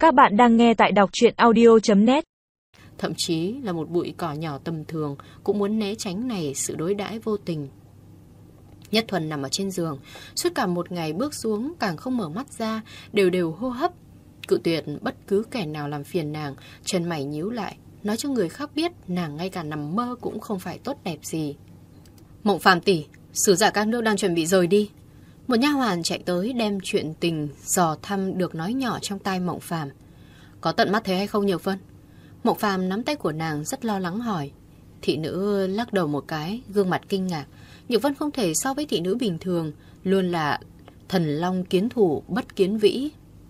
Các bạn đang nghe tại đọc truyện audio.net. Thậm chí là một bụi cỏ nhỏ tầm thường cũng muốn né tránh này sự đối đãi vô tình. Nhất Thuần nằm ở trên giường, suốt cả một ngày bước xuống càng không mở mắt ra, đều đều hô hấp. Cự tuyệt bất cứ kẻ nào làm phiền nàng, chân mày nhíu lại, nói cho người khác biết nàng ngay cả nằm mơ cũng không phải tốt đẹp gì. Mộng Phàm tỷ, sứ giả các nước đang chuẩn bị rời đi. Một nha hoàn chạy tới đem chuyện tình dò thăm được nói nhỏ trong tai Mộng Phàm. Có tận mắt thấy hay không Nhược Vân? Mộng Phàm nắm tay của nàng rất lo lắng hỏi. Thị nữ lắc đầu một cái, gương mặt kinh ngạc. Nhược Vân không thể so với thị nữ bình thường, luôn là thần long kiến thủ bất kiến vĩ.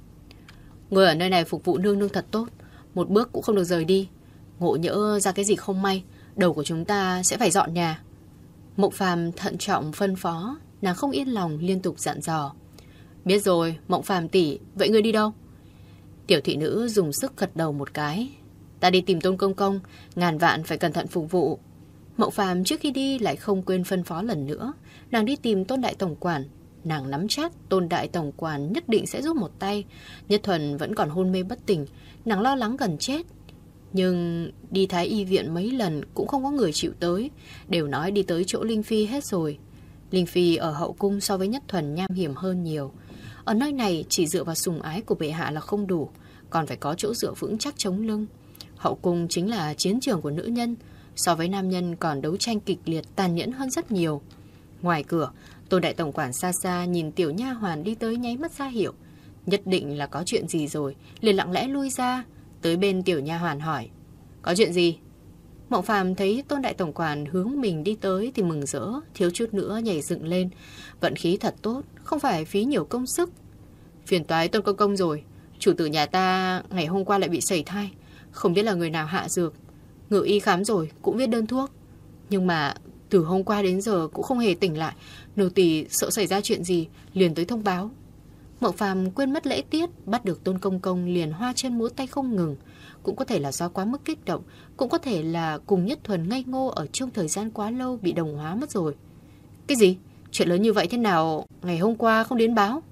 Người ở nơi này phục vụ nương nương thật tốt, một bước cũng không được rời đi. Ngộ nhỡ ra cái gì không may, đầu của chúng ta sẽ phải dọn nhà. Mộng Phàm thận trọng phân phó, nàng không yên lòng liên tục dặn dò. Biết rồi, Mộng Phàm tỷ, vậy ngươi đi đâu? Tiểu thị nữ dùng sức gật đầu một cái. Ta đi tìm Tôn công công, ngàn vạn phải cẩn thận phục vụ. Mộng Phàm trước khi đi lại không quên phân phó lần nữa. Nàng đi tìm Tôn đại tổng quản. Nàng nắm chắc Tôn đại tổng quản nhất định sẽ giúp một tay. Nhất Thuần vẫn còn hôn mê bất tỉnh, nàng lo lắng gần chết. Nhưng đi Thái y viện mấy lần cũng không có người chịu tới, đều nói đi tới chỗ Linh Phi hết rồi. Linh Phi ở hậu cung so với Nhất Thuần nham hiểm hơn nhiều. Ở nơi này chỉ dựa vào sủng ái của bệ hạ là không đủ, còn phải có chỗ dựa vững chắc chống lưng. Hậu cung chính là chiến trường của nữ nhân, so với nam nhân còn đấu tranh kịch liệt tàn nhẫn hơn rất nhiều. Ngoài cửa, Tôn đại tổng quản xa xa nhìn tiểu nha hoàn đi tới nháy mắt ra hiệu. Nhất định là có chuyện gì rồi, liền lặng lẽ lui ra, tới bên tiểu nha hoàn hỏi. Có chuyện gì? Mộng Phàm thấy Tôn đại tổng quản hướng mình đi tới thì mừng rỡ, thiếu chút nữa nhảy dựng lên. Vận khí thật tốt, không phải phí nhiều công sức. Phiền toái Tôn công công rồi, chủ tử nhà ta ngày hôm qua lại bị sẩy thai, không biết là người nào hạ dược. Ngự y khám rồi, cũng viết đơn thuốc, nhưng mà từ hôm qua đến giờ cũng không hề tỉnh lại. Nô tỳ sợ xảy ra chuyện gì, liền tới thông báo. Mộng Phàm quên mất lễ tiết, bắt được Tôn công công liền hoa chân múa tay không ngừng. Cũng có thể là do quá mức kích động, cũng có thể là cùng Nhất Thuần ngây ngô ở trong thời gian quá lâu bị đồng hóa mất rồi. Cái gì? Chuyện lớn như vậy thế nào ngày hôm qua không đến báo?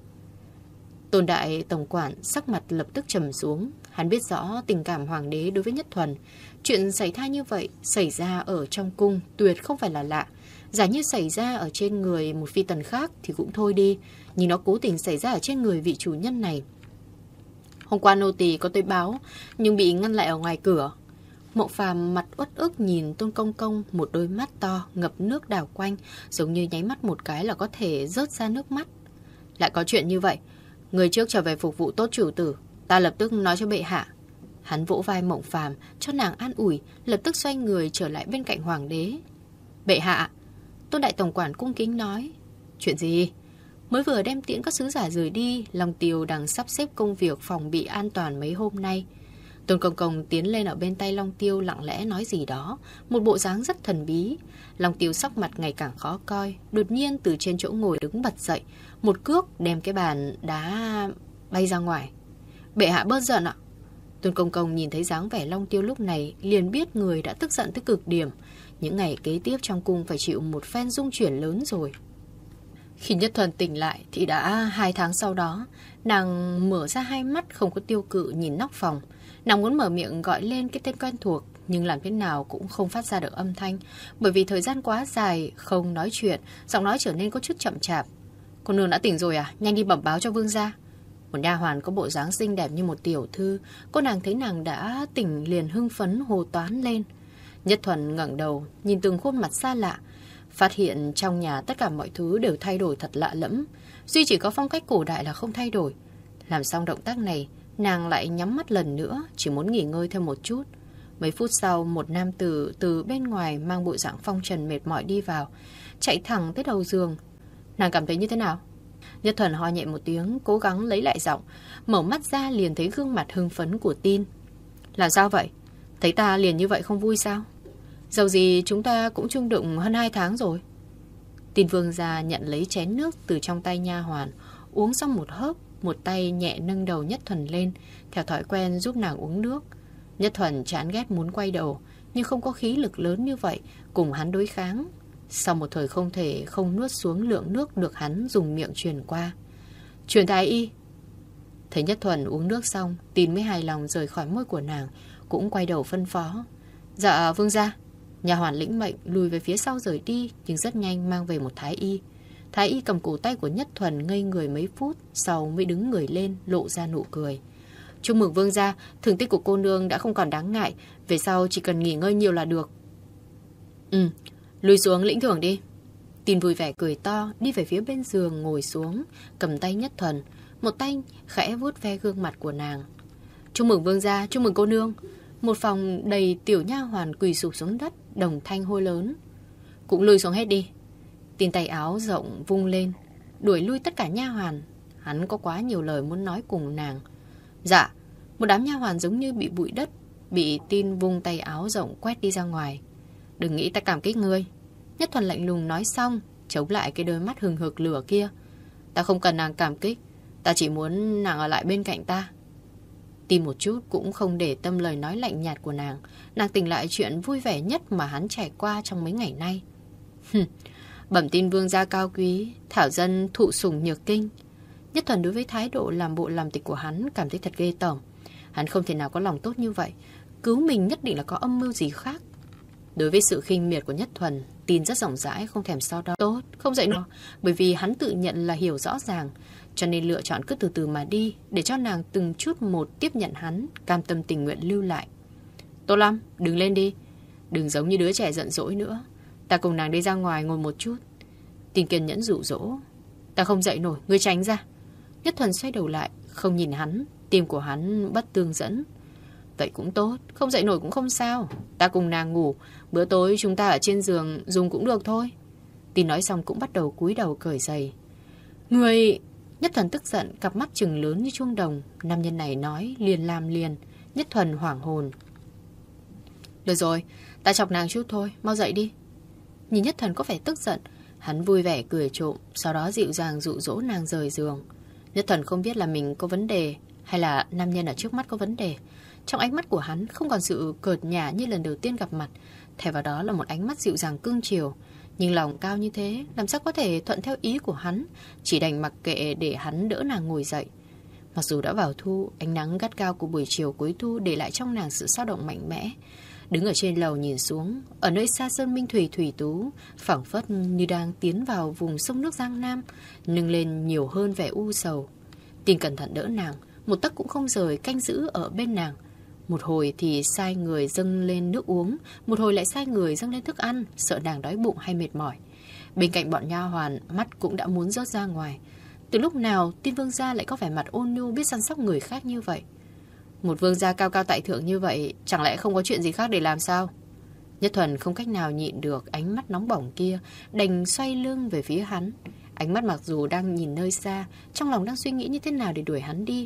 Tôn đại tổng quản sắc mặt lập tức trầm xuống. Hắn biết rõ tình cảm hoàng đế đối với Nhất Thuần. Chuyện xảy thai như vậy xảy ra ở trong cung tuyệt không phải là lạ. Giả như xảy ra ở trên người một phi tần khác thì cũng thôi đi, nhưng nó cố tình xảy ra ở trên người vị chủ nhân này. Hôm qua nô tỳ có tới báo, nhưng bị ngăn lại ở ngoài cửa. Mộng Phàm mặt uất ức nhìn Tôn công công, một đôi mắt to ngập nước đảo quanh, giống như nháy mắt một cái là có thể rớt ra nước mắt. Lại có chuyện như vậy, người trước trở về phục vụ tốt chủ tử, ta lập tức nói cho bệ hạ. Hắn vỗ vai Mộng Phàm cho nàng an ủi, lập tức xoay người trở lại bên cạnh hoàng đế. Bệ hạ, Tôn đại tổng quản cung kính nói. Chuyện gì? Mới vừa đem tiễn các sứ giả rời đi, Long Tiêu đang sắp xếp công việc phòng bị an toàn mấy hôm nay. Tôn công công tiến lên ở bên tay Long Tiêu lặng lẽ nói gì đó, một bộ dáng rất thần bí. Long Tiêu sắc mặt ngày càng khó coi, đột nhiên từ trên chỗ ngồi đứng bật dậy, một cước đem cái bàn đá bay ra ngoài. Bệ hạ bớt giận ạ. Tôn công công nhìn thấy dáng vẻ Long Tiêu lúc này liền biết người đã tức giận tới cực điểm. Những ngày kế tiếp trong cung phải chịu một phen rung chuyển lớn rồi. Khi Nhất Thuần tỉnh lại thì đã 2 tháng sau đó. Nàng mở ra hai mắt không có tiêu cự nhìn nóc phòng. Nàng muốn mở miệng gọi lên cái tên quen thuộc, nhưng làm thế nào cũng không phát ra được âm thanh. Bởi vì thời gian quá dài không nói chuyện, giọng nói trở nên có chút chậm chạp. Cô nương đã tỉnh rồi à? Nhanh đi bẩm báo cho vương gia. Một nha hoàn có bộ dáng xinh đẹp như một tiểu thư. Cô nàng thấy nàng đã tỉnh liền hưng phấn hô toán lên. Nhất Thuần ngẩng đầu nhìn từng khuôn mặt xa lạ, phát hiện trong nhà tất cả mọi thứ đều thay đổi thật lạ lẫm. Duy chỉ có phong cách cổ đại là không thay đổi. Làm xong động tác này, nàng lại nhắm mắt lần nữa, chỉ muốn nghỉ ngơi thêm một chút. Mấy phút sau, một nam tử từ bên ngoài mang bộ dạng phong trần mệt mỏi đi vào, chạy thẳng tới đầu giường. Nàng cảm thấy như thế nào? Nhất Thuần ho nhẹ một tiếng, cố gắng lấy lại giọng, mở mắt ra liền thấy gương mặt hưng phấn của Tin. Là sao vậy? Thấy ta liền như vậy không vui sao? Dầu gì chúng ta cũng chung đụng hơn 2 tháng rồi. Tin vương gia nhận lấy chén nước từ trong tay nha hoàn, uống xong một hớp, một tay nhẹ nâng đầu Nhất Thuần lên, theo thói quen giúp nàng uống nước. Nhất Thuần chán ghét muốn quay đầu, nhưng không có khí lực lớn như vậy cùng hắn đối kháng. Sau một thời không thể không nuốt xuống lượng nước được hắn dùng miệng truyền qua. Truyền thái y. Thấy Nhất Thuần uống nước xong, Tin mới hài lòng rời khỏi môi của nàng, cũng quay đầu phân phó. Dạ vương gia. Nhà hoàn lĩnh mệnh lùi về phía sau rời đi, nhưng rất nhanh mang về một thái y. Thái y cầm cổ tay của Nhất Thuần ngây người mấy phút, sau mới đứng người lên, lộ ra nụ cười. Chúc mừng vương gia, thương tích của cô nương đã không còn đáng ngại, về sau chỉ cần nghỉ ngơi nhiều là được. Lùi xuống lĩnh thưởng đi. Tin vui vẻ cười to, đi về phía bên giường ngồi xuống, cầm tay Nhất Thuần, một tay khẽ vuốt ve gương mặt của nàng. Chúc mừng vương gia, chúc mừng cô nương. Một phòng đầy tiểu nha hoàn quỳ sụp xuống đất, đồng thanh hô lớn. Cũng lùi xuống hết đi. Tin tay áo rộng vung lên, đuổi lui tất cả nha hoàn. Hắn có quá nhiều lời muốn nói cùng nàng. Dạ. Một đám nha hoàn giống như bị bụi đất, bị Tin vung tay áo rộng quét đi ra ngoài. Đừng nghĩ ta cảm kích ngươi. Nhất Thuần lạnh lùng nói xong, chống lại cái đôi mắt hừng hực lửa kia. Ta không cần nàng cảm kích, ta chỉ muốn nàng ở lại bên cạnh ta. Tin một chút cũng không để tâm lời nói lạnh nhạt của nàng. Nàng tỉnh lại chuyện vui vẻ nhất mà hắn trải qua trong mấy ngày nay. Bẩm tin vương gia cao quý, thảo dân thụ sủng nhược kinh. Nhất Thuần đối với thái độ làm bộ làm tịch của hắn cảm thấy thật ghê tởm. Hắn không thể nào có lòng tốt như vậy. Cứu mình nhất định là có âm mưu gì khác. Đối với sự khinh miệt của Nhất Thuần, Tin rất rộng rãi, không thèm so đo. Tốt, không dậy nổi. Bởi vì hắn tự nhận là hiểu rõ ràng, cho nên lựa chọn cứ từ từ mà đi, để cho nàng từng chút một tiếp nhận hắn, cam tâm tình nguyện lưu lại. Tốt lắm, đứng lên đi. Đừng giống như đứa trẻ giận dỗi nữa. Ta cùng nàng đi ra ngoài ngồi một chút. Tin kiên nhẫn dụ dỗ. Ta không dậy nổi, ngươi tránh ra. Nhất Thuần xoay đầu lại, không nhìn hắn. Tim của hắn bất tương dẫn. Vậy cũng tốt, không dậy nổi cũng không sao. Ta cùng nàng ngủ, bữa tối chúng ta ở trên giường dùng cũng được thôi. Tin nói xong cũng bắt đầu cúi đầu cởi giày. Người... Nhất Thuần tức giận, cặp mắt trừng lớn như chuông đồng. Nam nhân này nói liền làm liền. Nhất Thuần hoảng hồn. Được rồi, ta chọc nàng chút thôi, mau dậy đi. Nhìn Nhất Thuần có vẻ tức giận, hắn vui vẻ cười trộm, sau đó dịu dàng dụ dỗ nàng rời giường. Nhất Thuần không biết là mình có vấn đề hay là nam nhân ở trước mắt có vấn đề. Trong ánh mắt của hắn không còn sự cợt nhả như lần đầu tiên gặp mặt, thay vào đó là một ánh mắt dịu dàng cưng chiều. Nhưng lòng cao như thế, làm sao có thể thuận theo ý của hắn, chỉ đành mặc kệ để hắn đỡ nàng ngồi dậy. Mặc dù đã vào thu, ánh nắng gắt gao của buổi chiều cuối thu để lại trong nàng sự dao động mạnh mẽ. Đứng ở trên lầu nhìn xuống, ở nơi xa sơn minh thủy thủy tú, phảng phất như đang tiến vào vùng sông nước Giang Nam, nâng lên nhiều hơn vẻ u sầu. Tin cẩn thận đỡ nàng, một tấc cũng không rời canh giữ ở bên nàng. Một hồi thì sai người dâng lên nước uống, một hồi lại sai người dâng lên thức ăn, sợ nàng đói bụng hay mệt mỏi. Bên cạnh bọn nha hoàn, mắt cũng đã muốn rớt ra ngoài. Từ lúc nào Tin vương gia lại có vẻ mặt ôn nhu biết săn sóc người khác như vậy? Một vương gia cao cao tại thượng như vậy, chẳng lẽ không có chuyện gì khác để làm sao? Nhất Thuần không cách nào nhịn được ánh mắt nóng bỏng kia, đành xoay lưng về phía hắn. Ánh mắt mặc dù đang nhìn nơi xa, trong lòng đang suy nghĩ như thế nào để đuổi hắn đi.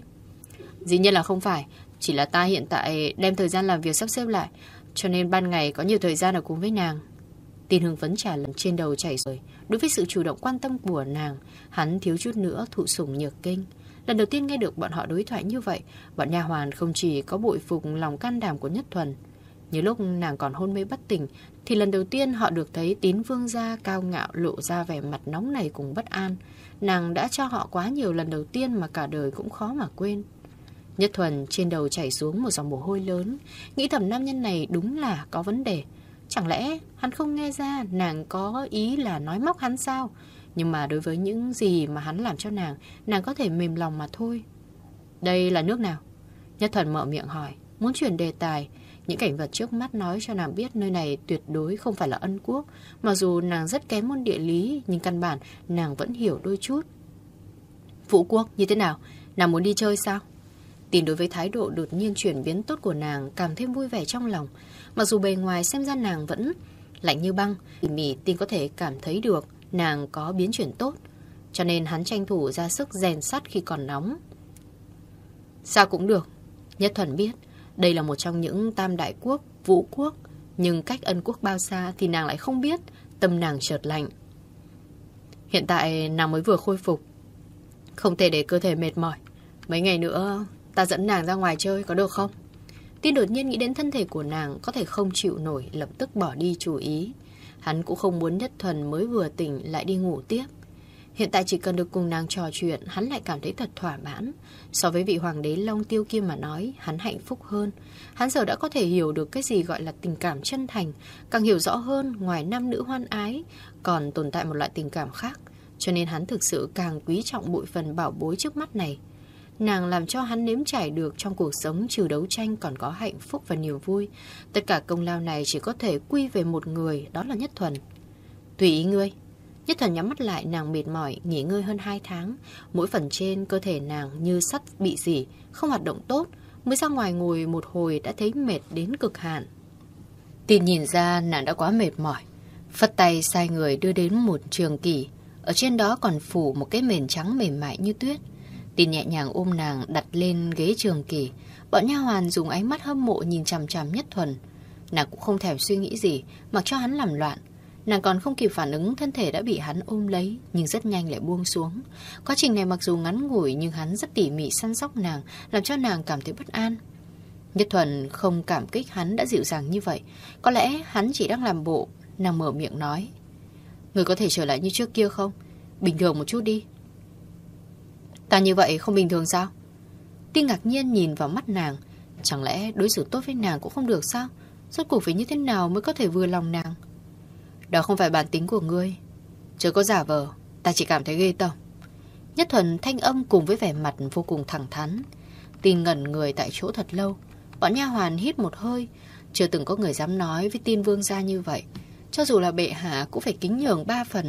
Dĩ nhiên là không phải, chỉ là ta hiện tại đem thời gian làm việc sắp xếp lại, cho nên ban ngày có nhiều thời gian ở cùng với nàng. Tin hưng phấn trả lời, trên đầu chảy rồi. Đối với sự chủ động quan tâm của nàng, hắn thiếu chút nữa thụ sủng nhược kinh. Lần đầu tiên nghe được bọn họ đối thoại như vậy, bọn nha hoàn không chỉ có bội phục lòng can đảm của Nhất Thuần. Như lúc nàng còn hôn mê bất tỉnh, thì lần đầu tiên họ được thấy Tín vương gia cao ngạo lộ ra vẻ mặt nóng nảy cùng bất an. Nàng đã cho họ quá nhiều lần đầu tiên mà cả đời cũng khó mà quên. Nhất Thuần trên đầu chảy xuống một dòng mồ hôi lớn, nghĩ thầm nam nhân này đúng là có vấn đề. Chẳng lẽ hắn không nghe ra nàng có ý là nói móc hắn sao? Nhưng mà đối với những gì mà hắn làm cho nàng có thể mềm lòng mà thôi. Đây là nước nào? Nhất Thuần mở miệng hỏi, muốn chuyển đề tài. Những cảnh vật trước mắt nói cho nàng biết nơi này tuyệt đối không phải là Ân Quốc. Mặc dù nàng rất kém môn địa lý, nhưng căn bản nàng vẫn hiểu đôi chút. Vũ Quốc như thế nào? Nàng muốn đi chơi sao? Tin đối với thái độ đột nhiên chuyển biến tốt của nàng cảm thêm vui vẻ trong lòng. Mặc dù bề ngoài xem ra nàng vẫn lạnh như băng, tỉ mỉ Tin có thể cảm thấy được nàng có biến chuyển tốt, cho nên hắn tranh thủ ra sức rèn sắt khi còn nóng. Sao cũng được. Nhất Thuần biết đây là một trong những tam đại quốc, Vũ Quốc, nhưng cách Ân Quốc bao xa thì nàng lại không biết. Tâm nàng chợt lạnh. Hiện tại nàng mới vừa khôi phục, không thể để cơ thể mệt mỏi. Mấy ngày nữa ta dẫn nàng ra ngoài chơi có được không? Tin đột nhiên nghĩ đến thân thể của nàng có thể không chịu nổi, lập tức bỏ đi chủ ý. Hắn cũng không muốn Nhất Thuần mới vừa tỉnh lại đi ngủ tiếp. Hiện tại chỉ cần được cùng nàng trò chuyện, hắn lại cảm thấy thật thỏa mãn. So với vị hoàng đế Long Tiêu kia mà nói, hắn hạnh phúc hơn. Hắn giờ đã có thể hiểu được cái gì gọi là tình cảm chân thành, càng hiểu rõ hơn ngoài nam nữ hoan ái, còn tồn tại một loại tình cảm khác. Cho nên hắn thực sự càng quý trọng bội phần bảo bối trước mắt này. Nàng làm cho hắn nếm trải được trong cuộc sống trừ đấu tranh còn có hạnh phúc và niềm vui. Tất cả công lao này chỉ có thể quy về một người, đó là Nhất Thuần. Tùy ý ngươi. Nhất Thuần nhắm mắt lại, nàng mệt mỏi, nghỉ ngơi hơn 2 tháng. Mỗi phần trên cơ thể nàng như sắt bị rỉ, không hoạt động tốt. Mới ra ngoài ngồi một hồi đã thấy mệt đến cực hạn. Tin nhìn ra nàng đã quá mệt mỏi. Phất tay sai người đưa đến một trường kỷ. Ở trên đó còn phủ một cái mền trắng mềm mại như tuyết. Tin nhẹ nhàng ôm nàng đặt lên ghế trường kỷ. Bọn nha hoàn dùng ánh mắt hâm mộ nhìn chằm chằm Nhất Thuần. Nàng cũng không thèm suy nghĩ gì, mặc cho hắn làm loạn. Nàng còn không kịp phản ứng, thân thể đã bị hắn ôm lấy, nhưng rất nhanh lại buông xuống. Quá trình này mặc dù ngắn ngủi nhưng hắn rất tỉ mỉ săn sóc nàng, làm cho nàng cảm thấy bất an. Nhất Thuần không cảm kích hắn đã dịu dàng như vậy. Có lẽ hắn chỉ đang làm bộ. Nàng mở miệng nói: người có thể trở lại như trước kia không? Bình thường một chút đi. Ta như vậy không bình thường sao? Tin ngạc nhiên nhìn vào mắt nàng. Chẳng lẽ đối xử tốt với nàng cũng không được sao? Rốt cuộc phải như thế nào mới có thể vừa lòng nàng? Đó không phải bản tính của ngươi. Chớ có giả vờ, ta chỉ cảm thấy ghê tởm. Nhất Thuần thanh âm cùng với vẻ mặt vô cùng thẳng thắn. Tin ngẩn người tại chỗ thật lâu. Bọn nha hoàn hít một hơi. Chưa từng có người dám nói với Tin vương gia như vậy. Cho dù là bệ hạ cũng phải kính nhường 3 phần.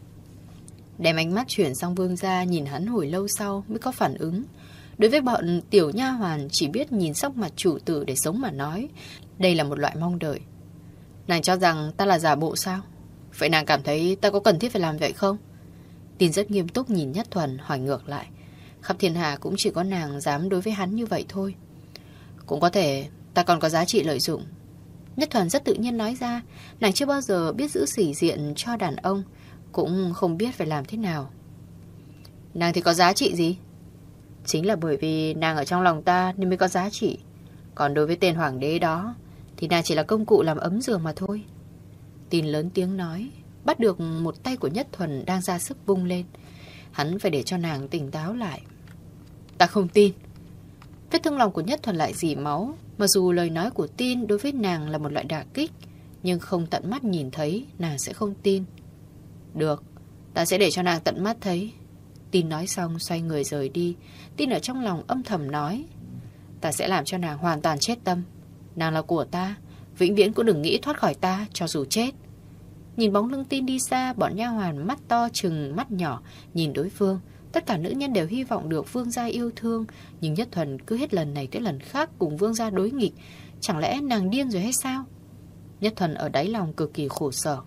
Đem ánh mắt chuyển sang vương gia, nhìn hắn hồi lâu sau mới có phản ứng. Đối với bọn tiểu nha hoàn chỉ biết nhìn sắc mặt chủ tử để sống mà nói, đây là một loại mong đợi. Nàng cho rằng ta là giả bộ sao? Vậy nàng cảm thấy ta có cần thiết phải làm vậy không? Tin rất nghiêm túc nhìn Nhất Thuần, hỏi ngược lại. Khắp thiên hạ cũng chỉ có nàng dám đối với hắn như vậy thôi. Cũng có thể ta còn có giá trị lợi dụng. Nhất Thuần rất tự nhiên nói ra. Nàng chưa bao giờ biết giữ sĩ diện cho đàn ông, cũng không biết phải làm thế nào. Nàng thì có giá trị gì? Chính là bởi vì nàng ở trong lòng ta nên mới có giá trị. Còn đối với tên hoàng đế đó thì nàng chỉ là công cụ làm ấm giường mà thôi. Tin lớn tiếng nói, bắt được một tay của Nhất Thuần đang ra sức vung lên. Hắn phải để cho nàng tỉnh táo lại. Ta không tin. Vết thương lòng của Nhất Thuần lại rỉ máu. Mặc dù lời nói của Tin đối với nàng là một loại đả kích, nhưng không tận mắt nhìn thấy, nàng sẽ không tin. Được, ta sẽ để cho nàng tận mắt thấy. Tin nói xong xoay người rời đi. Tin ở trong lòng âm thầm nói, ta sẽ làm cho nàng hoàn toàn chết tâm. Nàng là của ta, vĩnh viễn cũng đừng nghĩ thoát khỏi ta cho dù chết. Nhìn bóng lưng Tin đi xa, bọn nha hoàn mắt to trừng mắt nhỏ nhìn đối phương. Tất cả nữ nhân đều hy vọng được vương gia yêu thương, nhưng Nhất Thuần cứ hết lần này tới lần khác cùng vương gia đối nghịch. Chẳng lẽ nàng điên rồi hay sao? Nhất Thuần ở đáy lòng cực kỳ khổ sở.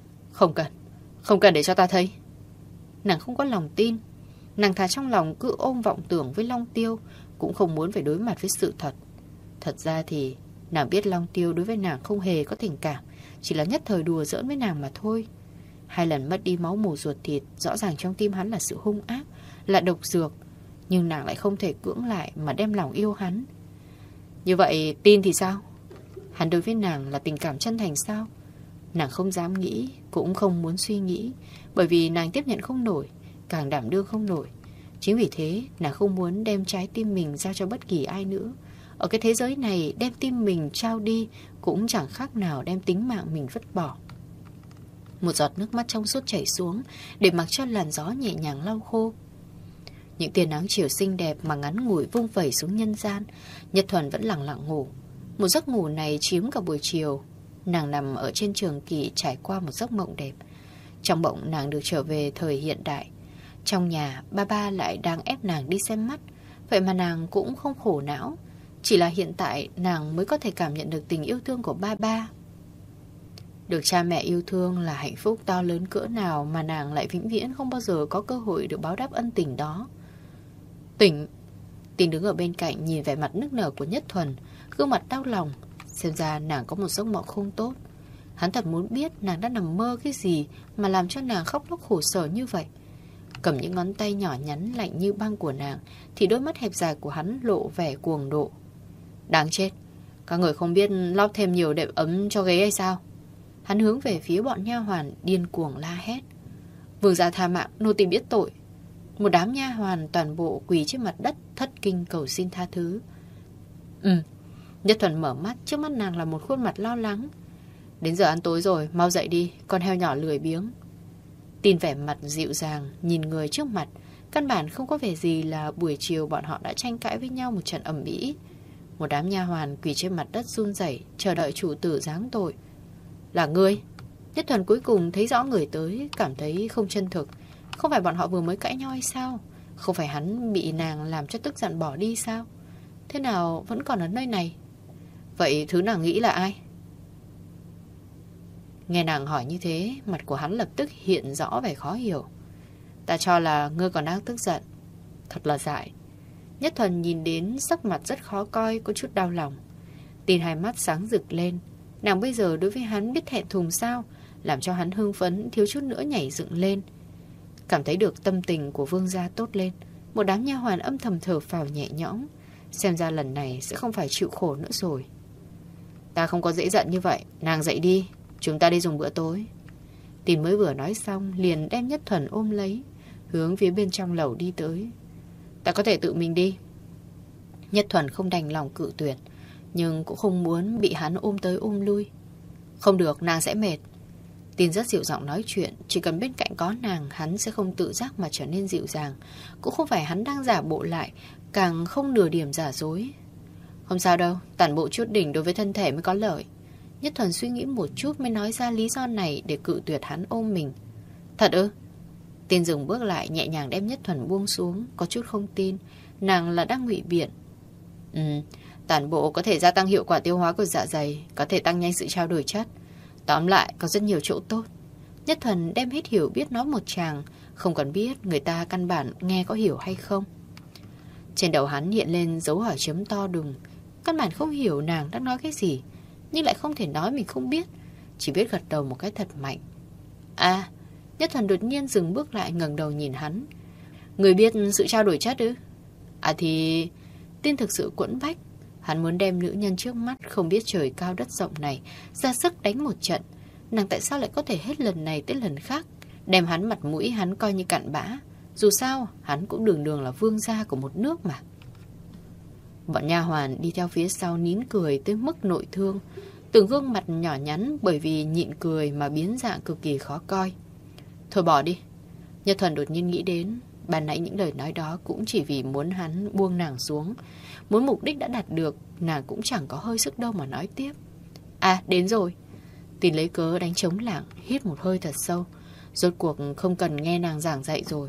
Không cần để cho ta thấy. Nàng không có lòng tin. Nàng thà trong lòng cứ ôm vọng tưởng với Long Tiêu, cũng không muốn phải đối mặt với sự thật. Thật ra thì nàng biết Long Tiêu đối với nàng không hề có tình cảm, chỉ là nhất thời đùa giỡn với nàng mà thôi. 2 lần mất đi máu mủ ruột thịt, rõ ràng trong tim hắn là sự hung ác, là độc dược. Nhưng nàng lại không thể cưỡng lại mà đem lòng yêu hắn. Như vậy Tin thì sao? Hắn đối với nàng là tình cảm chân thành sao? Nàng không dám nghĩ, cũng không muốn suy nghĩ, bởi vì nàng tiếp nhận không nổi, càng đảm đương không nổi. Chính vì thế nàng không muốn đem trái tim mình giao cho bất kỳ ai nữa. Ở cái thế giới này, đem tim mình trao đi cũng chẳng khác nào đem tính mạng mình vứt bỏ. Một giọt nước mắt trong suốt chảy xuống, để mặc cho làn gió nhẹ nhàng lau khô. Những tia nắng chiều xinh đẹp mà ngắn ngủi vung vẩy xuống nhân gian. Nhất Thuần vẫn lặng lặng ngủ. Một giấc ngủ này chiếm cả buổi chiều. Nàng nằm ở trên trường kỷ trải qua một giấc mộng đẹp. Trong mộng nàng được trở về thời hiện đại. Trong nhà ba lại đang ép nàng đi xem mắt. Vậy mà nàng cũng không khổ não. Chỉ là hiện tại nàng mới có thể cảm nhận được tình yêu thương của ba. Được cha mẹ yêu thương là hạnh phúc to lớn cỡ nào mà nàng lại vĩnh viễn không bao giờ có cơ hội được báo đáp ân tình đó. Tỉnh. Tin đứng ở bên cạnh nhìn vẻ mặt nức nở của Nhất Thuần, gương mặt đau lòng. Xem ra nàng có một giấc mộng không tốt. Hắn thật muốn biết nàng đã nằm mơ cái gì mà làm cho nàng khóc lóc khổ sở như vậy. Cầm những ngón tay nhỏ nhắn lạnh như băng của nàng, thì đôi mắt hẹp dài của hắn lộ vẻ cuồng độ. Đáng chết, các người không biết lót thêm nhiều đệm ấm cho ghế hay sao? Hắn hướng về phía bọn nha hoàn điên cuồng la hét. Vương gia tha mạng, nô tỳ biết tội. Một đám nha hoàn toàn bộ quỳ trên mặt đất thất kinh cầu xin tha thứ. Nhất Thuần mở mắt, trước mắt nàng là một khuôn mặt lo lắng. Đến giờ ăn tối rồi, mau dậy đi, con heo nhỏ lười biếng. Tin vẻ mặt dịu dàng, nhìn người trước mặt. Căn bản không có vẻ gì là buổi chiều bọn họ đã tranh cãi với nhau một trận ầm ĩ. Một đám nha hoàn quỳ trên mặt đất run rẩy, chờ đợi chủ tử giáng tội. Là ngươi? Nhất Thuần cuối cùng thấy rõ người tới, cảm thấy không chân thực. Không phải bọn họ vừa mới cãi nhau hay sao? Không phải hắn bị nàng làm cho tức giận bỏ đi sao? Thế nào vẫn còn ở nơi này? Vậy thứ nàng nghĩ là ai? Nghe nàng hỏi như thế, mặt của hắn lập tức hiện rõ vẻ khó hiểu. Ta cho là ngươi còn đang tức giận. Thật là dại. Nhất Thuần nhìn đến sắc mặt rất khó coi, có chút đau lòng. Tin hai mắt sáng rực lên. Nàng bây giờ đối với hắn biết thẹn thùng sao, làm cho hắn hưng phấn, thiếu chút nữa nhảy dựng lên. Cảm thấy được tâm tình của vương gia tốt lên. Một đám nha hoàn âm thầm thở phào nhẹ nhõm. Xem ra lần này sẽ không phải chịu khổ nữa rồi. Ta không có dễ giận như vậy. Nàng dậy đi, chúng ta đi dùng bữa tối. Tin mới vừa nói xong liền đem Nhất Thuần ôm lấy, hướng phía bên trong lầu đi tới. Ta có thể tự mình đi. Nhất Thuần không đành lòng cự tuyệt, nhưng cũng không muốn bị hắn ôm tới ôm lui. Không được, nàng sẽ mệt. Tin rất dịu giọng nói chuyện. Chỉ cần bên cạnh có nàng, hắn sẽ không tự giác mà trở nên dịu dàng. Cũng không phải hắn đang giả bộ lại, càng không nửa điểm giả dối. Không sao đâu, tản bộ chút đỉnh đối với thân thể mới có lợi. Nhất Thuần suy nghĩ một chút mới nói ra lý do này để cự tuyệt hắn ôm mình. Thật ư? Tin dừng bước lại, nhẹ nhàng đem Nhất Thuần buông xuống, có chút không tin nàng là đang ngụy biện. Tản bộ có thể gia tăng hiệu quả tiêu hóa của dạ dày, có thể tăng nhanh sự trao đổi chất. Tóm lại có rất nhiều chỗ tốt. Nhất Thuần đem hết hiểu biết nói một tràng, không cần biết người ta căn bản nghe có hiểu hay không. Trên đầu hắn hiện lên dấu hỏi chấm to đùng. Căn bản không hiểu nàng đang nói cái gì, nhưng lại không thể nói mình không biết, chỉ biết gật đầu một cái thật mạnh. Nhất Thuần đột nhiên dừng bước lại, ngẩng đầu nhìn hắn. Người biết sự trao đổi chất ư? Thì Tin thực sự quẫn bách. Hắn muốn đem nữ nhân trước mắt không biết trời cao đất rộng này ra sức đánh một trận. Nàng tại sao lại có thể hết lần này tới lần khác đem hắn mặt mũi hắn coi như cặn bã? Dù sao hắn cũng đường đường là vương gia của một nước mà. Bọn nha hoàn đi theo phía sau nín cười tới mức nội thương. Từng gương mặt nhỏ nhắn bởi vì nhịn cười mà biến dạng cực kỳ khó coi. Thôi bỏ đi. Nhất Thuần đột nhiên nghĩ đến ban nãy những lời nói đó cũng chỉ vì muốn hắn buông nàng xuống. Muốn mục đích đã đạt được, nàng cũng chẳng có hơi sức đâu mà nói tiếp. Đến rồi. Tin lấy cớ đánh trống lảng, hít một hơi thật sâu. Rốt cuộc không cần nghe nàng giảng dạy rồi.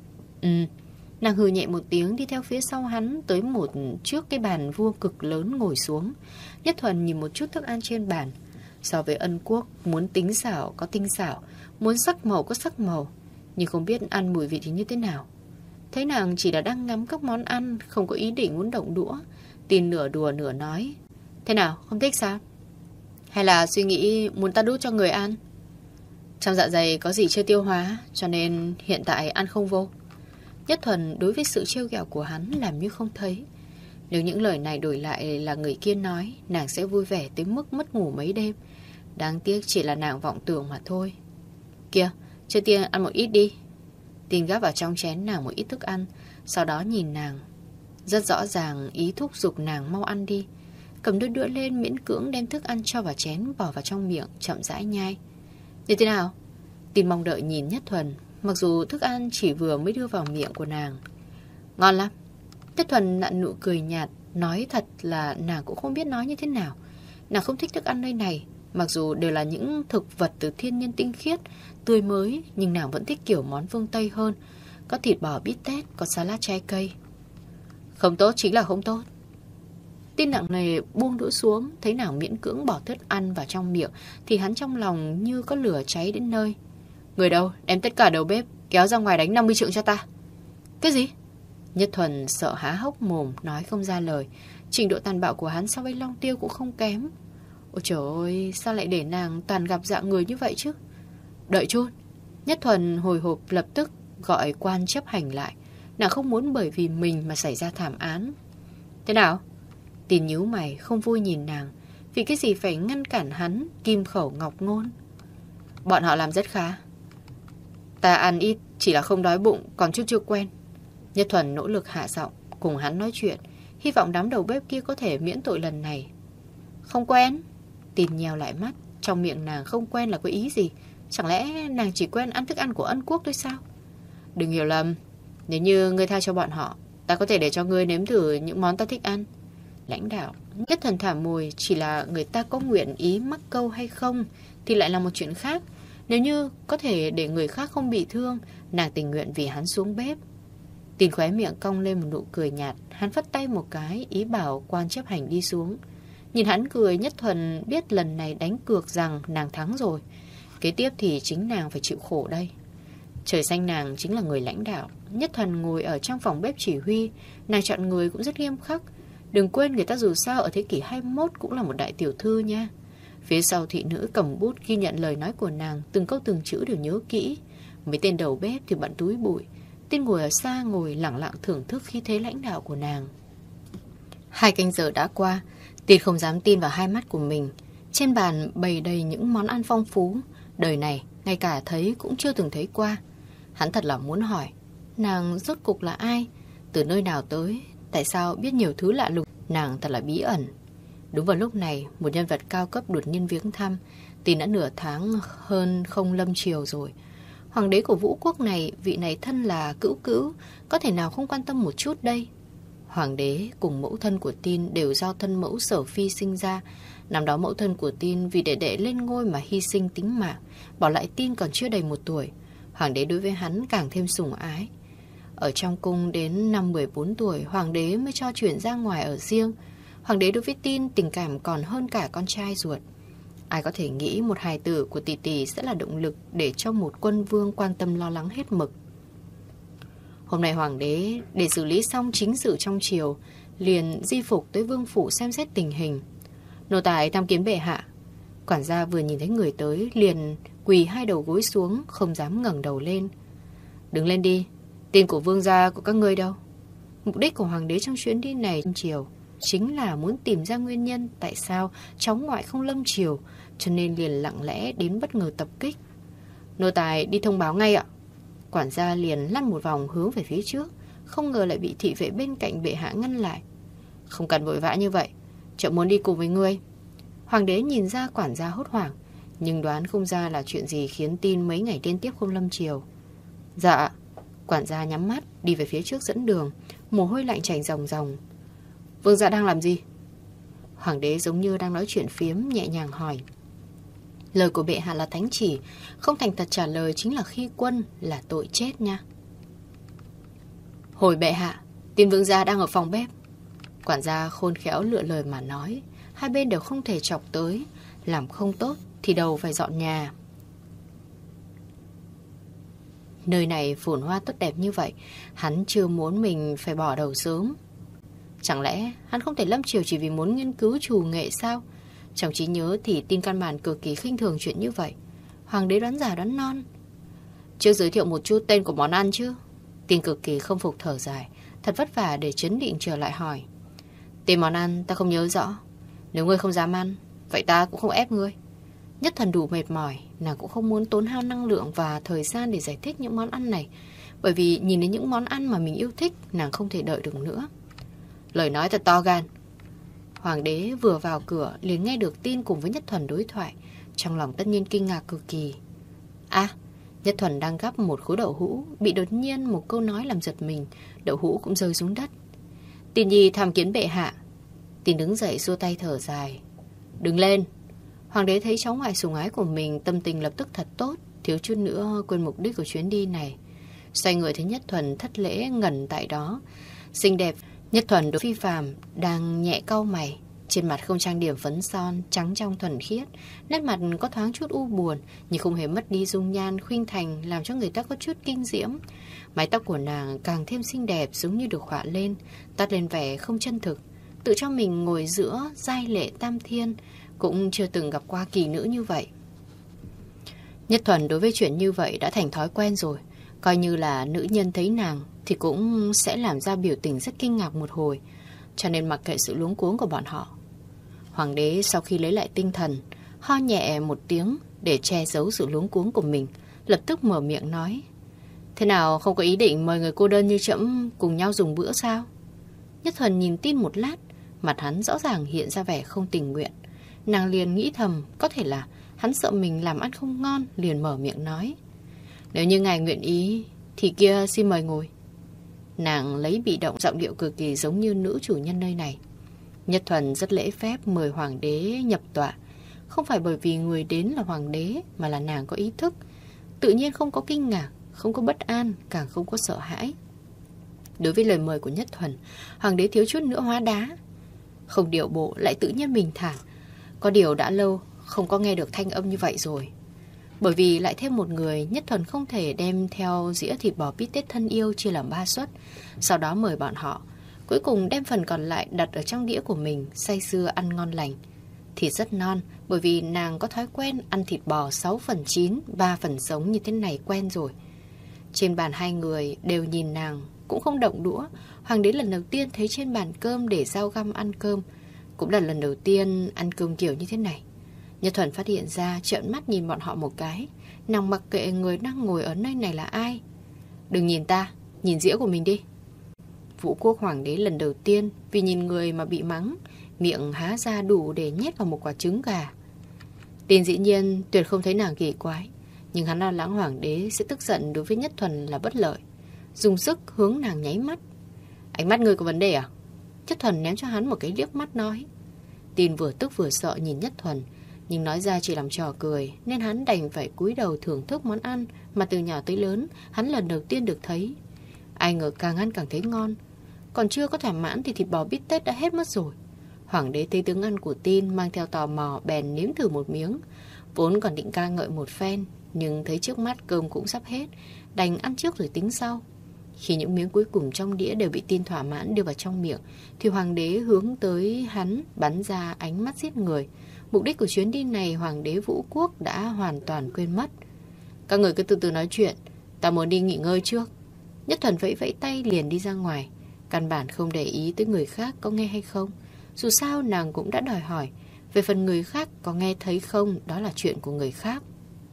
Nàng hừ nhẹ một tiếng đi theo phía sau hắn tới một trước cái bàn vuông cực lớn ngồi xuống. Nhất Thuần nhìn một chút thức ăn trên bàn. So với Ân Quốc, muốn tinh xảo có tinh xảo, muốn sắc màu có sắc màu, nhưng không biết ăn mùi vị thì như thế nào. Thấy nàng chỉ là đang ngắm các món ăn, không có ý định muốn động đũa. Tin nửa đùa nửa nói. Thế nào, không thích sao? Hay là suy nghĩ muốn ta đút cho người ăn? Trong dạ dày có gì chưa tiêu hóa, cho nên hiện tại ăn không vô. Nhất Thuần đối với sự trêu ghẹo của hắn làm như không thấy. Nếu những lời này đổi lại là người kia nói, nàng sẽ vui vẻ tới mức mất ngủ mấy đêm. Đáng tiếc chỉ là nàng vọng tưởng mà thôi. Kìa, trước tiên ăn một ít đi. Tin gắp vào trong chén nàng một ít thức ăn, sau đó nhìn nàng. Rất rõ ràng ý thúc giục nàng mau ăn đi. Cầm đôi đũa lên, miễn cưỡng đem thức ăn cho vào chén, bỏ vào trong miệng, chậm rãi nhai. Như thế nào? Tin mong đợi nhìn Nhất Thuần, mặc dù thức ăn chỉ vừa mới đưa vào miệng của nàng. Ngon lắm. Nhất Thuần nặn nụ cười nhạt, nói thật là nàng cũng không biết nói như thế nào. Nàng không thích thức ăn nơi này, mặc dù đều là những thực vật từ thiên nhiên tinh khiết, tươi mới, nhưng nàng vẫn thích kiểu món phương Tây hơn. Có thịt bò bít tết, có salad trái cây. Không tốt chính là không tốt. Tin nặng nề buông đũa xuống, thấy nàng miễn cưỡng bỏ thức ăn vào trong miệng, thì hắn trong lòng như có lửa cháy đến nơi. Người đâu, đem tất cả đầu bếp kéo ra ngoài đánh 50 trượng cho ta. Cái gì? Nhất Thuần sợ há hốc mồm, nói không ra lời. Trình độ tàn bạo của hắn so với Long Tiêu cũng không kém. Ôi trời ơi, sao lại để nàng toàn gặp dạng người như vậy chứ? Đợi chút. Nhất Thuần hồi hộp lập tức gọi quan chấp hành lại. Nàng không muốn bởi vì mình mà xảy ra thảm án. Thế nào? Tin nhíu mày không vui nhìn nàng. Vì cái gì phải ngăn cản hắn, kim khẩu ngọc ngôn? Bọn họ làm rất khá. Ta ăn ít, chỉ là không đói bụng, còn chưa quen. Nhất Thuần nỗ lực hạ giọng cùng hắn nói chuyện, hy vọng đám đầu bếp kia có thể miễn tội lần này. Không quen? Tin nheo lại mắt, trong miệng nàng không quen là có ý gì? Chẳng lẽ nàng chỉ quen ăn thức ăn của Ân Quốc thôi sao? Đừng hiểu lầm, nếu như ngươi tha cho bọn họ, ta có thể để cho ngươi nếm thử những món ta thích ăn. Lãnh đạo, Nhất Thuần thả mồi, chỉ là người ta có nguyện ý mắc câu hay không thì lại là một chuyện khác. Nếu như có thể để người khác không bị thương, nàng tình nguyện vì hắn xuống bếp. Tin khóe miệng cong lên một nụ cười nhạt, hắn phất tay một cái, ý bảo quan chấp hành đi xuống. Nhìn hắn cười, Nhất Thuần biết lần này đánh cược rằng nàng thắng rồi. Kế tiếp thì chính nàng phải chịu khổ đây. Trời xanh nàng chính là người lãnh đạo. Nhất Thuần ngồi ở trong phòng bếp chỉ huy, nàng chọn người cũng rất nghiêm khắc. Đừng quên người ta dù sao ở thế kỷ 21 cũng là một đại tiểu thư nha. Phía sau thị nữ cầm bút ghi nhận lời nói của nàng, từng câu từng chữ đều nhớ kỹ. Mấy tên đầu bếp thì bận túi bụi. Tin ngồi ở xa ngồi lặng lặng thưởng thức khí thế lãnh đạo của nàng. 2 canh giờ đã qua, Tin không dám tin vào hai mắt của mình. Trên bàn bày đầy những món ăn phong phú, đời này ngay cả thấy cũng chưa từng thấy qua. Hắn thật là muốn hỏi, nàng rốt cục là ai? Từ nơi nào tới? Tại sao biết nhiều thứ lạ lùng? Nàng thật là bí ẩn. Đúng vào lúc này, một nhân vật cao cấp đột nhiên viếng thăm. Tin đã nửa tháng hơn không lâm triều rồi. Hoàng đế của Vũ quốc này, vị này thân là Cữu Cữu, có thể nào không quan tâm một chút đây? Hoàng đế cùng mẫu thân của Tin đều do thân mẫu Sở Phi sinh ra. Năm đó mẫu thân của Tin vì để đệ lên ngôi mà hy sinh tính mạng, bỏ lại Tin còn chưa đầy 1 tuổi. Hoàng đế đối với hắn càng thêm sủng ái. Ở trong cung đến năm 14 tuổi, hoàng đế mới cho chuyển ra ngoài ở riêng. Hoàng đế đối với Tin tình cảm còn hơn cả con trai ruột. Ai có thể nghĩ một hài tử của tỷ tỷ sẽ là động lực để cho một quân vương quan tâm lo lắng hết mực. Hôm nay hoàng đế để xử lý xong chính sự trong triều, liền di phục tới vương phủ xem xét tình hình. Nô tài tham kiến bệ hạ. Quản gia vừa nhìn thấy người tới liền quỳ 2 đầu gối xuống, không dám ngẩng đầu lên. Đứng lên đi, tin của vương gia của các ngươi đâu? Mục đích của hoàng đế trong chuyến đi này trong triều chính là muốn tìm ra nguyên nhân tại sao cháu ngoại không lâm triều, cho nên liền lặng lẽ đến bất ngờ tập kích. Nô tài đi thông báo ngay ạ. Quản gia liền lăn một vòng hướng về phía trước, không ngờ lại bị thị vệ bên cạnh bệ hạ ngăn lại. Không cần vội vã như vậy, trẫm muốn đi cùng với ngươi. Hoàng đế nhìn ra quản gia hốt hoảng, nhưng đoán không ra là chuyện gì khiến Tin mấy ngày liên tiếp không lâm triều. Dạ. Quản gia nhắm mắt đi về phía trước dẫn đường, mồ hôi lạnh chảy ròng ròng. Vương gia đang làm gì? Hoàng đế giống như đang nói chuyện phiếm, nhẹ nhàng hỏi. Lời của bệ hạ là thánh chỉ, không thành thật trả lời chính là khi quân, là tội chết nha. Hồi bệ hạ, Tin vương gia đang ở phòng bếp. Quản gia khôn khéo lựa lời mà nói. Hai bên đều không thể chọc tới, làm không tốt thì đầu phải dọn nhà. Nơi này phồn hoa tốt đẹp như vậy, hắn chưa muốn mình phải bỏ đầu sớm. Chẳng lẽ hắn không thể lâm triều chỉ vì muốn nghiên cứu trù nghệ sao? Trong trí nhớ thì Tin căn bản cực kỳ khinh thường chuyện như vậy. Hoàng đế đoán già đoán non. Chưa giới thiệu một chút tên của món ăn chứ? Tin cực kỳ không phục thở dài, thật vất vả để chấn định trở lại hỏi. Tên món ăn ta không nhớ rõ. Nếu ngươi không dám ăn, vậy ta cũng không ép ngươi. Nhất Thần đủ mệt mỏi, nàng cũng không muốn tốn hao năng lượng và thời gian để giải thích những món ăn này. Bởi vì nhìn đến những món ăn mà mình yêu thích, nàng không thể đợi được nữa. Lời nói thật to gan. Hoàng đế vừa vào cửa liền nghe được Tin cùng với Nhất Thuần đối thoại. Trong lòng tất nhiên kinh ngạc cực kỳ. Nhất Thuần đang gắp một khối đậu hũ, bị đột nhiên một câu nói làm giật mình, đậu hũ cũng rơi xuống đất. Tin nhi tham kiến bệ hạ. Tin đứng dậy xua tay thở dài. Đứng lên. Hoàng đế thấy cháu ngoại sủng ái của mình, tâm tình lập tức thật tốt, thiếu chút nữa quên mục đích của chuyến đi này. Xoay người thấy Nhất Thuần thất lễ ngẩn tại đó, xinh đẹp. Nhất Thuần đối phi phàm đang nhẹ cau mày, trên mặt không trang điểm phấn son, trắng trong thuần khiết, nét mặt có thoáng chút u buồn nhưng không hề mất đi dung nhan khuynh thành, làm cho người ta có chút kinh diễm. Mái tóc của nàng càng thêm xinh đẹp, giống như được họa lên, toát lên vẻ không chân thực, tự cho mình ngồi giữa giai lệ tam thiên, cũng chưa từng gặp qua kỳ nữ như vậy. Nhất Thuần đối với chuyện như vậy đã thành thói quen rồi, coi như là nữ nhân thấy nàng thì cũng sẽ làm ra biểu tình rất kinh ngạc một hồi, cho nên mặc kệ sự luống cuống của bọn họ. Hoàng đế sau khi lấy lại tinh thần, ho nhẹ một tiếng để che giấu sự luống cuống của mình, lập tức mở miệng nói. Thế nào không có ý định mời người cô đơn như trẫm cùng nhau dùng bữa sao? Nhất Thuần nhìn tin một lát, mặt hắn rõ ràng hiện ra vẻ không tình nguyện. Nàng liền nghĩ thầm, có thể là hắn sợ mình làm ăn không ngon, liền mở miệng nói. Nếu như ngài nguyện ý, thì kia xin mời ngồi. Nàng lấy bị động, giọng điệu cực kỳ giống như nữ chủ nhân nơi này. Nhất Thuần rất lễ phép mời hoàng đế nhập tọa. Không phải bởi vì người đến là hoàng đế, mà là nàng có ý thức. Tự nhiên không có kinh ngạc, không có bất an, càng không có sợ hãi. Đối với lời mời của Nhất Thuần, hoàng đế thiếu chút nữa hóa đá. Không điệu bộ, lại tự nhiên bình thản. Có điều đã lâu không có nghe được thanh âm như vậy rồi. Bởi vì lại thêm một người, Nhất Thuần không thể đem theo dĩa thịt bò bít tết thân yêu chia làm 3 suất, sau đó mời bọn họ. Cuối cùng đem phần còn lại đặt ở trong đĩa của mình, say sưa ăn ngon lành. Thịt rất non, bởi vì nàng có thói quen ăn thịt bò 6 phần chín, 3 phần sống như thế này quen rồi. Trên bàn hai người đều nhìn nàng, cũng không động đũa. Hoàng đế lần đầu tiên thấy trên bàn cơm để dao găm ăn cơm, cũng là lần đầu tiên ăn cơm kiểu như thế này. Nhất Thuần phát hiện ra, trợn mắt nhìn bọn họ một cái. Nàng mặc kệ người đang ngồi ở nơi này là ai. Đừng nhìn ta, nhìn dĩa của mình đi. Vũ Quốc hoàng đế lần đầu tiên vì nhìn người mà bị mắng, miệng há ra đủ để nhét vào một quả trứng gà. Tin dĩ nhiên tuyệt không thấy nàng kỳ quái, nhưng hắn lo lắng hoàng đế sẽ tức giận đối với Nhất Thuần là bất lợi, dùng sức hướng nàng nháy mắt. Ánh mắt ngươi có vấn đề à? Nhất Thuần ném cho hắn một cái liếc mắt nói. Tin vừa tức vừa sợ nhìn Nhất Thuần, nhưng nói ra chỉ làm trò cười, nên hắn đành phải cúi đầu thưởng thức món ăn mà từ nhỏ tới lớn hắn lần đầu tiên được thấy. Ai ngờ càng ăn càng thấy ngon. Còn chưa có thỏa mãn thì thịt bò bít tết đã hết mất rồi. Hoàng đế thấy tướng ăn của Tin mang theo tò mò bèn nếm thử một miếng. Vốn còn định ca ngợi một phen, nhưng thấy trước mắt cơm cũng sắp hết, đành ăn trước rồi tính sau. Khi những miếng cuối cùng trong đĩa đều bị Tin thỏa mãn đưa vào trong miệng, thì hoàng đế hướng tới hắn bắn ra ánh mắt giết người. Mục đích của chuyến đi này hoàng đế Vũ Quốc đã hoàn toàn quên mất. Các người cứ từ từ nói chuyện, ta muốn đi nghỉ ngơi trước. Nhất Thuần vẫy vẫy tay liền đi ra ngoài, căn bản không để ý tới người khác có nghe hay không. Dù sao nàng cũng đã đòi hỏi. Về phần người khác có nghe thấy không, đó là chuyện của người khác.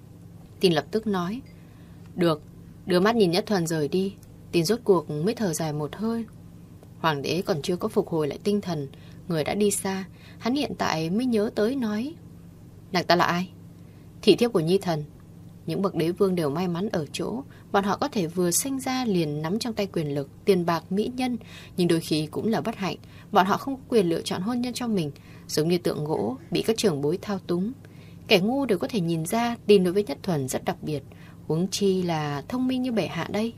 Tin lập tức nói. Được, đưa mắt nhìn Nhất Thuần rời đi. Tin rốt cuộc mới thở dài một hơi. Hoàng đế còn chưa có phục hồi lại tinh thần, người đã đi xa. Hắn hiện tại mới nhớ tới nói. Nàng ta là ai? Thị thiếp của Nhi Thần. Những bậc đế vương đều may mắn ở chỗ bọn họ có thể vừa sinh ra liền nắm trong tay quyền lực, tiền bạc, mỹ nhân. Nhưng đôi khi cũng là bất hạnh, bọn họ không có quyền lựa chọn hôn nhân cho mình, giống như tượng gỗ bị các trưởng bối thao túng. Kẻ ngu đều có thể nhìn ra Tin đối với Nhất Thuần rất đặc biệt, huống chi là thông minh như bệ hạ đây.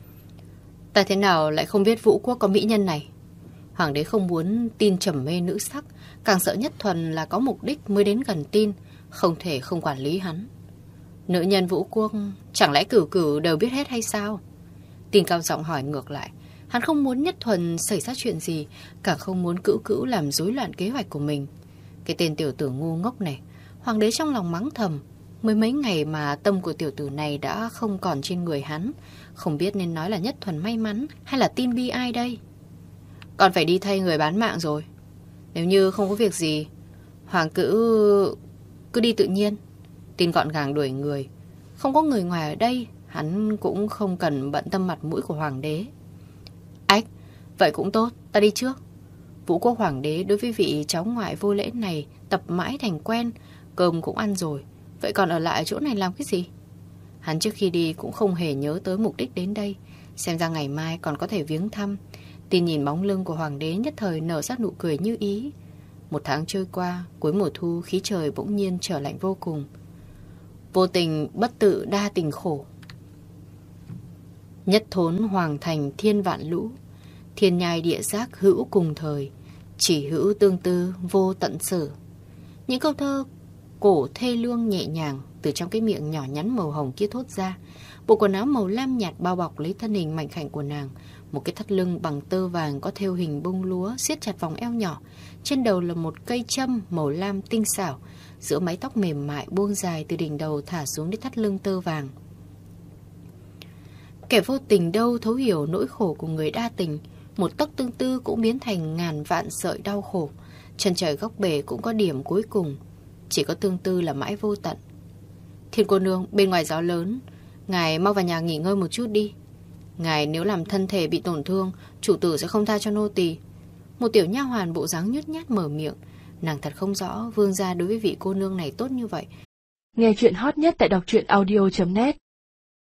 Ta thế nào lại không biết Vũ Quốc có mỹ nhân này? Hoàng đế không muốn Tin trầm mê nữ sắc, càng sợ Nhất Thuần là có mục đích mới đến gần Tin, không thể không quản lý hắn. Nữ nhân Vũ Quốc chẳng lẽ cửu cửu đều biết hết hay sao? Tin cao giọng hỏi ngược lại. Hắn không muốn Nhất Thuần xảy ra chuyện gì, càng không muốn cửu cửu làm rối loạn kế hoạch của mình. Cái tên tiểu tử ngu ngốc này. Hoàng đế trong lòng mắng thầm. Mới mấy ngày mà tâm của tiểu tử này đã không còn trên người hắn. Không biết nên nói là Nhất Thuần may mắn hay là Tin bi ai đây. Còn phải đi thay người bán mạng rồi. Nếu như không có việc gì, Hoàng cửu cứ đi tự nhiên. Tin gọn gàng đuổi người. Không có người ngoài ở đây, hắn cũng không cần bận tâm mặt mũi của hoàng đế. Ách, vậy cũng tốt, ta đi trước. Vũ Quốc hoàng đế đối với vị cháu ngoại vô lễ này tập mãi thành quen, cơm cũng ăn rồi, vậy còn ở lại chỗ này làm cái gì? Hắn trước khi đi cũng không hề nhớ tới mục đích đến đây, xem ra ngày mai còn có thể viếng thăm. Tin nhìn bóng lưng của hoàng đế nhất thời nở ra nụ cười như ý. Một tháng trôi qua, cuối mùa thu khí trời bỗng nhiên trở lạnh vô cùng. Vô tình bất tự đa tình khổ. Nhất thốn hoàng thành thiên vạn lũ, thiên nhai địa giác hữu cùng thời, chỉ hữu tương tư vô tận sử. Những câu thơ cổ thê lương nhẹ nhàng từ trong cái miệng nhỏ nhắn màu hồng kia thốt ra. Bộ quần áo màu lam nhạt bao bọc lấy thân hình mảnh khảnh của nàng. Một cái thắt lưng bằng tơ vàng có thêu hình bông lúa siết chặt vòng eo nhỏ. Trên đầu là một cây châm màu lam tinh xảo, giữa mái tóc mềm mại buông dài từ đỉnh đầu thả xuống đến thắt lưng tơ vàng. Kẻ vô tình đâu thấu hiểu nỗi khổ của người đa tình. Một tấc tương tư cũng biến thành ngàn vạn sợi đau khổ. Chân trời góc bể cũng có điểm cuối cùng, chỉ có tương tư là mãi vô tận. Thiên cô nương, bên ngoài gió lớn, Ngài mau vào nhà nghỉ ngơi một chút đi. Ngài nếu làm thân thể bị tổn thương, chủ tử sẽ không tha cho nô tỳ. Một tiểu nha hoàn bộ dáng nhút nhát mở miệng. Nàng thật không rõ Vương gia đối với vị cô nương này tốt như vậy. Nghe chuyện hot nhất tại đọc truyện audio.net